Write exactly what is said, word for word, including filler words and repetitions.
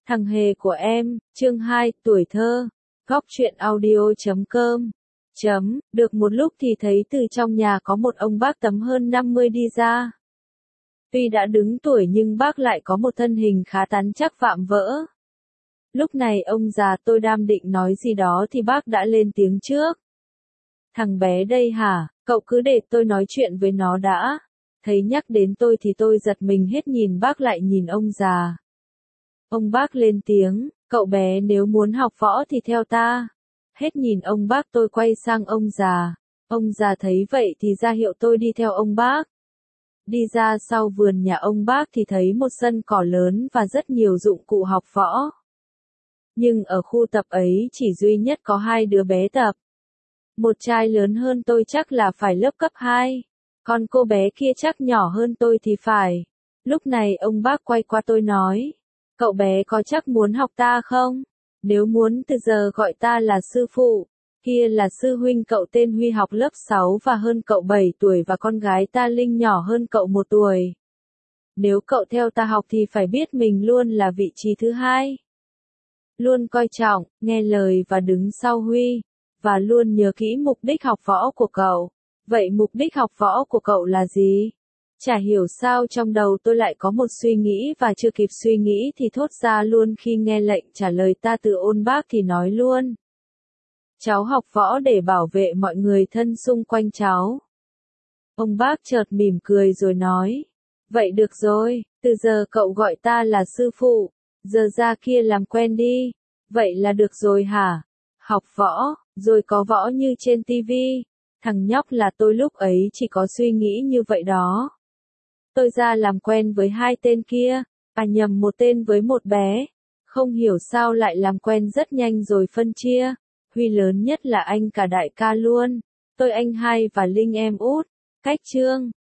Thằng hề của em, chương hai, tuổi thơ. Góc truyện audio chấm com. Chấm, được một lúc thì thấy từ trong nhà có một ông bác tầm hơn năm mươi đi ra. Tuy đã đứng tuổi nhưng bác lại có một thân hình khá rắn chắc vạm vỡ. Lúc này ông già tôi đang định nói gì đó thì bác đã lên tiếng trước. Thằng bé đây hả, cậu cứ để tôi nói chuyện với nó đã. Thấy nhắc đến tôi thì tôi giật mình hết nhìn bác lại nhìn ông già. Ông bác lên tiếng, cậu bé nếu muốn học võ thì theo ta. Hết nhìn ông bác tôi quay sang ông già. Ông già thấy vậy thì ra hiệu tôi đi theo ông bác. Đi ra sau vườn nhà ông bác thì thấy một sân cỏ lớn và rất nhiều dụng cụ học võ. Nhưng ở khu tập ấy chỉ duy nhất có hai đứa bé tập. Một trai lớn hơn tôi chắc là phải lớp cấp hai. Còn cô bé kia chắc nhỏ hơn tôi thì phải. Lúc này ông bác quay qua tôi nói. Cậu bé có chắc muốn học ta không? Nếu muốn từ giờ gọi ta là sư phụ. Kia là sư huynh cậu tên Huy học lớp sáu và hơn cậu bảy tuổi và con gái ta Linh nhỏ hơn cậu một tuổi. Nếu cậu theo ta học thì phải biết mình luôn là vị trí thứ hai. Luôn coi trọng, nghe lời và đứng sau Huy. Và luôn nhớ kỹ mục đích học võ của cậu. Vậy mục đích học võ của cậu là gì? Chả hiểu sao trong đầu tôi lại có một suy nghĩ và chưa kịp suy nghĩ thì thốt ra luôn khi nghe lệnh trả lời ta từ ôn bác thì nói luôn. Cháu học võ để bảo vệ mọi người thân xung quanh cháu. Ông bác chợt mỉm cười rồi nói. Vậy được rồi, từ giờ cậu gọi ta là sư phụ, giờ ra kia làm quen đi. Vậy là được rồi hả? Học võ, rồi có võ như trên tivi. Thằng nhóc là tôi lúc ấy chỉ có suy nghĩ như vậy đó. Tôi ra làm quen với hai tên kia, à nhầm một tên với một bé. Không hiểu sao lại làm quen rất nhanh rồi phân chia. Huy lớn nhất là anh cả đại ca luôn. Tôi anh hai và Linh em út. Cách chương.